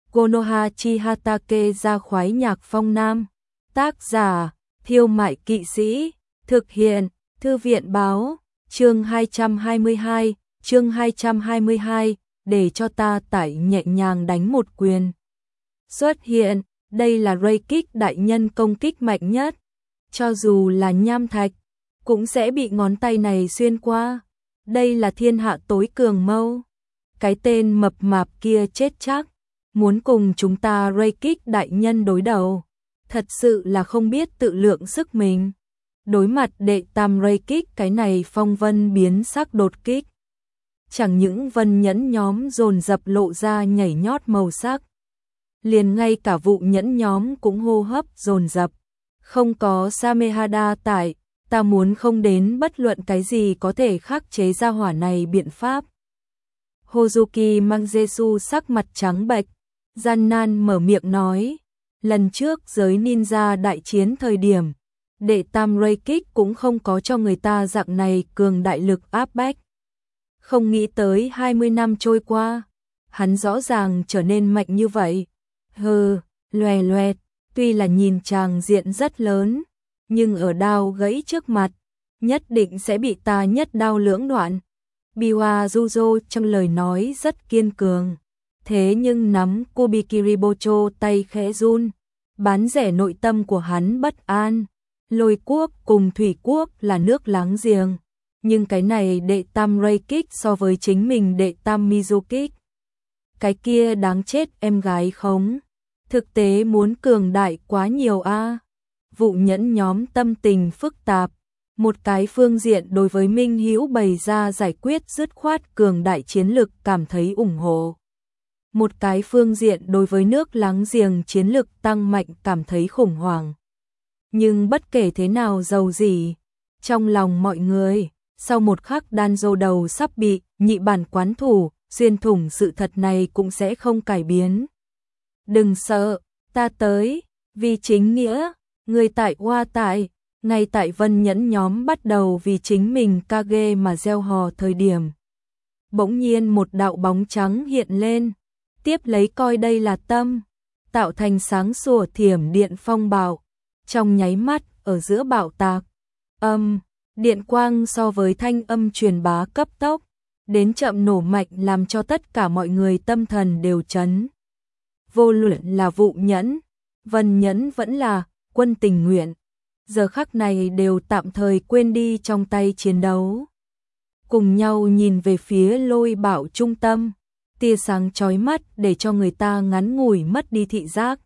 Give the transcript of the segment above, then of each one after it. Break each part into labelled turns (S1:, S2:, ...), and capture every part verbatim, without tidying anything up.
S1: Konoha Chihatake ra khoái nhạc phong nam. Tác giả, Thiêu Mại Kỵ Sĩ. Thực hiện, Thư viện báo. Chương hai trăm hai mươi hai, chương hai trăm hai mươi hai, để cho ta tải nhẹ nhàng đánh một quyền. Xuất hiện, đây là ray kích đại nhân công kích mạnh nhất. Cho dù là nham thạch, cũng sẽ bị ngón tay này xuyên qua. Đây là thiên hạ tối cường mâu. Cái tên mập mạp kia chết chắc. Muốn cùng chúng ta ray kích đại nhân đối đầu. Thật sự là không biết tự lượng sức mình. Đối mặt đệ tam ray kích cái này phong vân biến sắc đột kích. Chẳng những vân nhẫn nhóm dồn dập lộ ra nhảy nhót màu sắc. Liền ngay cả vụ nhẫn nhóm cũng hô hấp dồn dập. Không có Samehada tại, ta muốn không đến bất luận cái gì có thể khắc chế ra hỏa này biện pháp. Hozuki Mangjesu sắc mặt trắng bệch, gian nan mở miệng nói. Lần trước giới ninja đại chiến thời điểm, đệ tam ray kích cũng không có cho người ta dạng này cường đại lực áp bách. Không nghĩ tới hai mươi năm trôi qua, hắn rõ ràng trở nên mạnh như vậy. Hừ, loè loẹt, tuy là nhìn tràng diện rất lớn, nhưng ở đao gãy trước mặt, nhất định sẽ bị ta nhất đao lưỡng đoạn. Biwa Juzo trong lời nói rất kiên cường, thế nhưng nắm Kubikiribocho tay khẽ run, bán rẻ nội tâm của hắn bất an. Lôi quốc cùng thủy quốc là nước láng giềng, nhưng cái này đệ tam ray kích so với chính mình đệ tam Mizu kích. Cái kia đáng chết em gái khống, thực tế muốn cường đại quá nhiều a. Vụ nhẫn nhóm tâm tình phức tạp, một cái phương diện đối với Minh Hữu bày ra giải quyết dứt khoát cường đại chiến lực cảm thấy ủng hộ. Một cái phương diện đối với nước láng giềng chiến lực tăng mạnh cảm thấy khủng hoảng. Nhưng bất kể thế nào dầu gì, trong lòng mọi người, sau một khắc Danzo đầu sắp bị nhị bản quán thủ, xuyên thủng sự thật này cũng sẽ không cải biến. Đừng sợ, ta tới, vì chính nghĩa, người tại Hoa tại, ngay tại Vân nhẫn nhóm bắt đầu vì chính mình Kage mà gieo hò thời điểm. Bỗng nhiên một đạo bóng trắng hiện lên, tiếp lấy coi đây là tâm, tạo thành sáng sủa thiểm điện phong bạo. Trong nháy mắt, ở giữa bạo tạc, âm, điện quang so với thanh âm truyền bá cấp tốc, đến chậm nổ mạnh làm cho tất cả mọi người tâm thần đều chấn. Vô luận là vụ nhẫn, vân nhẫn vẫn là quân tình nguyện, giờ khắc này đều tạm thời quên đi trong tay chiến đấu. Cùng nhau nhìn về phía lôi bạo trung tâm, tia sáng chói mắt để cho người ta ngắn ngủi mất đi thị giác.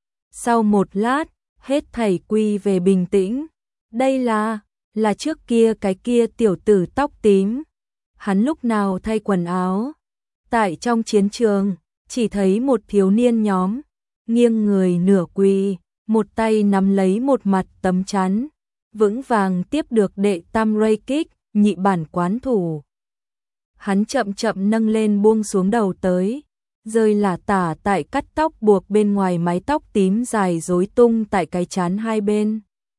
S1: Sau một lát, hết thảy quy về bình tĩnh. Đây là, là trước kia cái kia tiểu tử tóc tím. Hắn lúc nào thay quần áo? Tại trong chiến trường, chỉ thấy một thiếu niên nhóm, nghiêng người nửa quỳ, một tay nắm lấy một mặt tấm chắn, vững vàng tiếp được đệ tam ray kích, nhị bản quán thủ. Hắn chậm chậm nâng lên buông xuống đầu tới, rơi lả tả tại cắt tóc buộc bên ngoài mái tóc tím dài rối tung tại cái trán hai bên.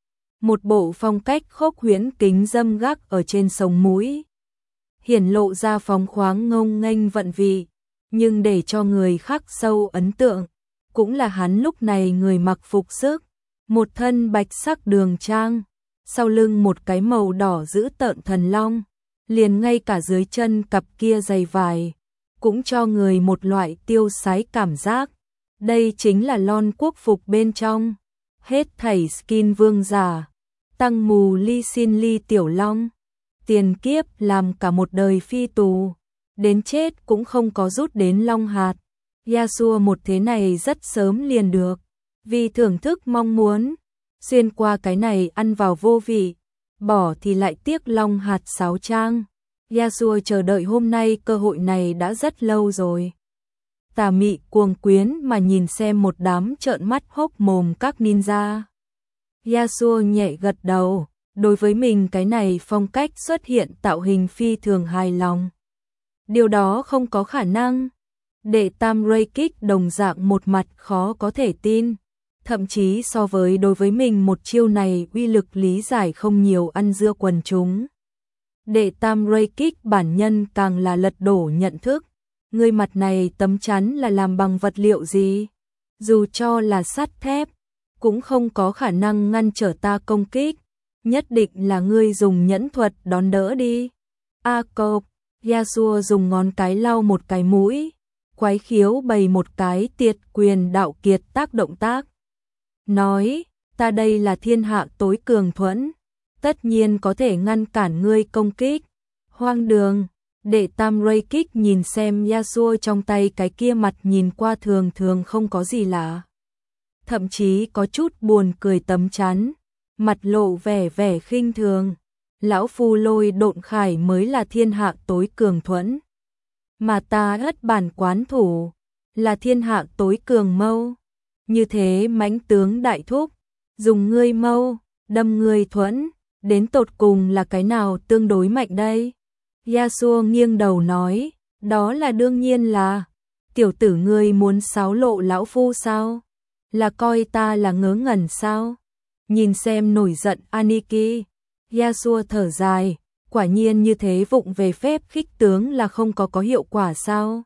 S1: Một bộ phong cách khốc huyễn kính dâm gác ở trên sống mũi, hiển lộ ra phóng khoáng ngông nghênh vận vị, nhưng để cho người khắc sâu ấn tượng, cũng là hắn lúc này người mặc phục sức, một thân bạch sắc đường trang, sau lưng một cái màu đỏ giữ tợn thần long, liền ngay cả dưới chân cặp kia giày vải, cũng cho người một loại tiêu sái cảm giác. Đây chính là lon quốc phục bên trong, hết thảy skin vương giả, tăng mù ly xin ly tiểu long, tiền kiếp làm cả một đời phi tù, đến chết cũng không có rút đến long hạt. Yasuo một thế này rất sớm liền được, vì thưởng thức mong muốn, xuyên qua cái này ăn vào vô vị, bỏ thì lại tiếc long hạt sáo trang. Yasuo chờ đợi hôm nay cơ hội này đã rất lâu rồi. Tà mị cuồng quyến mà nhìn xem một đám trợn mắt hốc mồm các ninja. Yasuo nhẹ gật đầu, đối với mình cái này phong cách xuất hiện tạo hình phi thường hài lòng. Điều đó không có khả năng. Đệ tam ray kích đồng dạng một mặt khó có thể tin, thậm chí so với đối với mình một chiêu này uy lực lý giải không nhiều ăn dưa quần chúng. Đệ tam ray kích bản nhân càng là lật đổ nhận thức, ngươi mặt này tấm chắn là làm bằng vật liệu gì? Dù cho là sắt thép, cũng không có khả năng ngăn trở ta công kích, nhất định là ngươi dùng nhẫn thuật đón đỡ đi. A cộp, Yasuo dùng ngón cái lau một cái mũi, quái khiếu bày một cái tiệt quyền đạo kiệt tác động tác. Nói, ta đây là thiên hạ tối cường thuẫn, tất nhiên có thể ngăn cản ngươi công kích. Hoang đường, đệ tam ray kích nhìn xem Yasuo trong tay cái kia mặt nhìn qua thường thường không có gì lạ. Thậm chí có chút buồn cười tấm chắn, mặt lộ vẻ vẻ khinh thường. Lão phu lôi độn khải mới là thiên hạ tối cường thuẫn. Mà ta ất bản quán thủ, là thiên hạ tối cường mâu. Như thế mãnh tướng đại thúc, dùng ngươi mâu, đâm ngươi thuẫn, đến tột cùng là cái nào tương đối mạnh đây? Yasuo nghiêng đầu nói, đó là đương nhiên là, tiểu tử ngươi muốn xáo lộ lão phu sao? Là coi ta là ngớ ngẩn sao? Nhìn xem nổi giận Aniki, Yasuo thở dài, quả nhiên như thế vụng về phép khích tướng là không có có hiệu quả sao?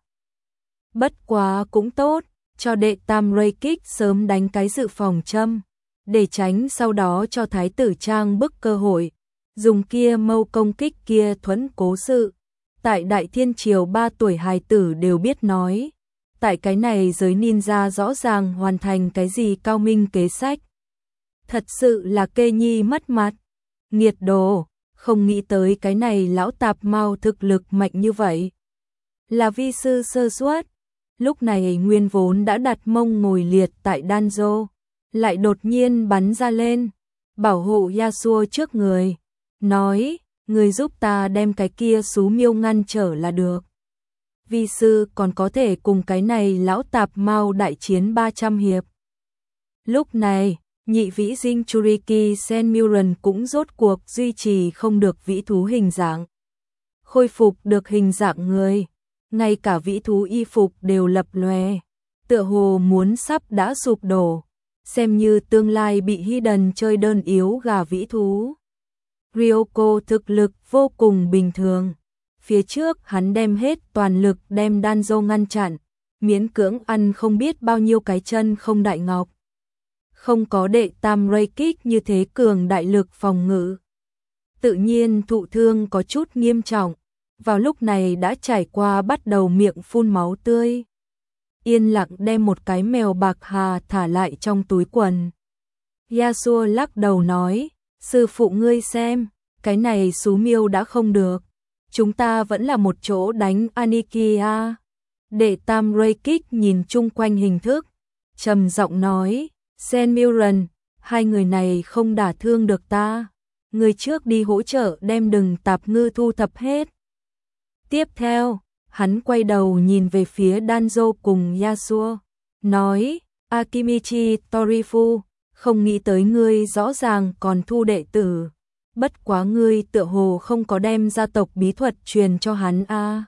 S1: Bất quá cũng tốt, cho đệ tam ray kích sớm đánh cái dự phòng châm, để tránh sau đó cho thái tử trang bức cơ hội, dùng kia mâu công kích kia thuẫn cố sự. Tại Đại Thiên Triều ba tuổi hài tử đều biết nói, tại cái này giới ninja rõ ràng hoàn thành cái gì cao minh kế sách. Thật sự là kê nhi mất mặt, nghiệt đồ, không nghĩ tới cái này lão tạp mau thực lực mạnh như vậy. Là vi sư sơ suất, lúc này nguyên vốn đã đặt mông ngồi liệt tại Danzo, lại đột nhiên bắn ra lên, bảo hộ Yasuo trước người, nói, người giúp ta đem cái kia xú miêu ngăn trở là được. Vi sư còn có thể cùng cái này lão tạp mau đại chiến ba trăm hiệp. Lúc này, nhị vĩ dinh Churiki Senmuren cũng rốt cuộc duy trì không được vĩ thú hình dạng. Khôi phục được hình dạng người, ngay cả vĩ thú y phục đều lập lòe, tựa hồ muốn sắp đã sụp đổ, xem như tương lai bị Hidden chơi đơn yếu gà vĩ thú. Ryoko thực lực vô cùng bình thường. Phía trước hắn đem hết toàn lực đem Danzo ngăn chặn, miễn cưỡng ăn không biết bao nhiêu cái chân không đại ngọc. Không có đệ tam ray kích như thế cường đại lực phòng ngự. Tự nhiên thụ thương có chút nghiêm trọng, vào lúc này đã trải qua bắt đầu miệng phun máu tươi. Yên lặng đem một cái mèo bạc hà thả lại trong túi quần. Yasuo lắc đầu nói, sư phụ ngươi xem, cái này xú miêu đã không được. Chúng ta vẫn là một chỗ đánh Anikia. Đệ tam ray kích nhìn chung quanh hình thức, trầm giọng nói, Senmuren, hai người này không đả thương được ta. Người trước đi hỗ trợ đem đừng tạp ngư thu thập hết. Tiếp theo, hắn quay đầu nhìn về phía Danzo cùng Yasuo, nói, Akimichi Torifu, không nghĩ tới ngươi rõ ràng còn thu đệ tử. Bất quá ngươi tựa hồ không có đem gia tộc bí thuật truyền cho hắn a. À.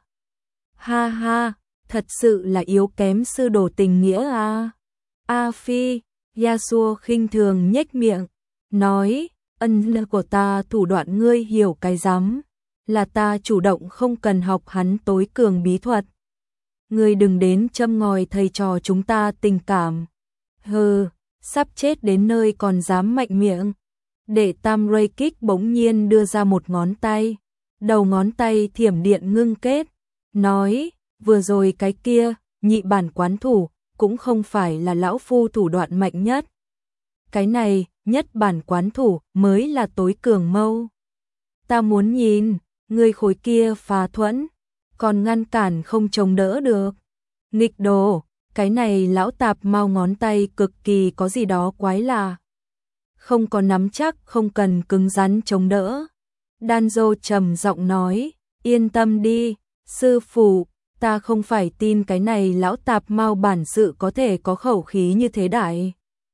S1: Ha ha, thật sự là yếu kém sư đồ tình nghĩa a. À. A Phi, Yasuo khinh thường nhếch miệng, nói, ân của ta thủ đoạn ngươi hiểu cái rắm, là ta chủ động không cần học hắn tối cường bí thuật. Ngươi đừng đến châm ngòi thầy trò chúng ta tình cảm. Hừ, sắp chết đến nơi còn dám mạnh miệng. Đệ tam ray kích bỗng nhiên đưa ra một ngón tay, đầu ngón tay thiểm điện ngưng kết, nói, vừa rồi cái kia, nhị bản quán thủ, cũng không phải là lão phu thủ đoạn mạnh nhất. Cái này, nhất bản quán thủ, mới là tối cường mâu. Ta muốn nhìn, người khối kia phá thuẫn, còn ngăn cản không chống đỡ được. Nghịch đồ, cái này lão tạp mau ngón tay cực kỳ có gì đó quái lạ. Không có nắm chắc, không cần cứng rắn chống đỡ. Danzo trầm giọng nói, yên tâm đi, sư phụ, ta không phải tin cái này lão tạp mau bản sự có thể có khẩu khí như thế đại.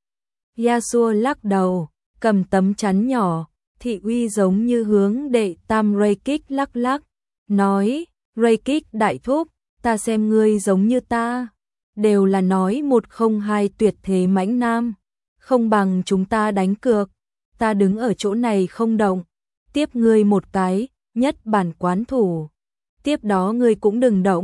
S1: Yasuo lắc đầu, cầm tấm chắn nhỏ, thị uy giống như hướng đệ tam ray kích lắc lắc, nói, ray kích đại thúc, ta xem ngươi giống như ta, đều là nói một không hai tuyệt thế mãnh nam. Không bằng chúng ta đánh cược, ta đứng ở chỗ này không động, tiếp ngươi một cái, nhất bản quán thủ. Tiếp đó ngươi cũng đừng động,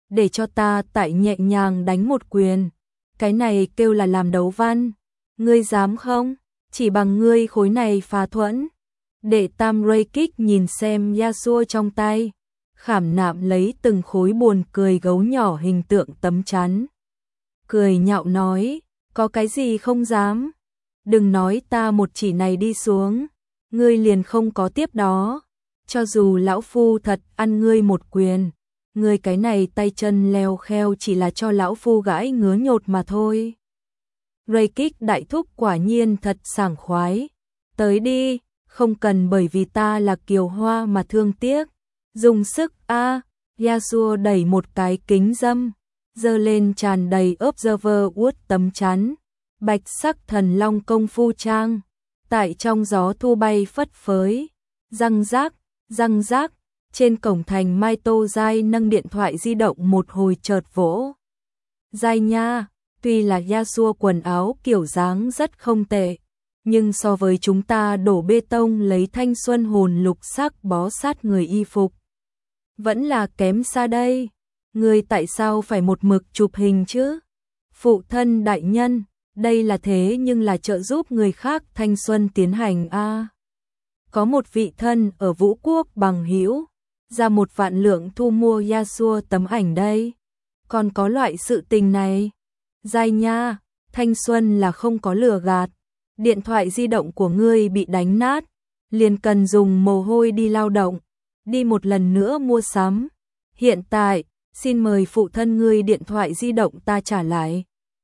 S1: để cho ta tại nhẹ nhàng đánh một quyền. Cái này kêu là làm đấu văn. Ngươi dám không? Chỉ bằng ngươi khối này phá thuẫn. Đệ tam ray kích nhìn xem Yasuo trong tay, khảm nạm lấy từng khối buồn cười gấu nhỏ hình tượng tấm chắn. Cười nhạo nói, có cái gì không dám? Đừng nói ta một chỉ này đi xuống, ngươi liền không có tiếp đó. Cho dù lão phu thật ăn ngươi một quyền, ngươi cái này tay chân leo kheo chỉ là cho lão phu gãi ngứa nhột mà thôi. Ray kích đại thúc quả nhiên thật sảng khoái. Tới đi, không cần bởi vì ta là kiều hoa mà thương tiếc. Dùng sức a, à, Yasuo đẩy một cái kính dâm, giơ lên tràn đầy observer wood tấm chắn, bạch sắc thần long công phu trang, tại trong gió thu bay phất phới, răng rác, răng rác, trên cổng thành Mai Tô Giai nâng điện thoại di động một hồi chợt vỗ. Giai nha, tuy là Yasuo quần áo kiểu dáng rất không tệ, nhưng so với chúng ta đổ bê tông lấy thanh xuân hồn lục sắc bó sát người y phục, vẫn là kém xa đây. Ngươi tại sao phải một mực chụp hình chứ? Phụ thân đại nhân, đây là thế nhưng là trợ giúp người khác thanh xuân tiến hành a. À. Có một vị thân ở Vũ Quốc bằng hữu ra một vạn lượng thu mua Yasuo tấm ảnh đây. Còn có loại sự tình này. Giai nha, thanh xuân là không có lừa gạt. Điện thoại di động của ngươi bị đánh nát, liền cần dùng mồ hôi đi lao động, đi một lần nữa mua sắm. Hiện tại, xin mời phụ thân ngươi điện thoại di động ta trả lại.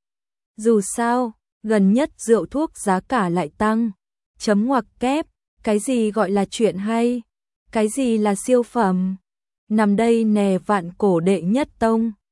S1: Dù sao, gần nhất rượu thuốc giá cả lại tăng. Chấm ngoặc kép, cái gì gọi là chuyện hay? Cái gì là siêu phẩm? Nằm đây nè vạn cổ đệ nhất tông.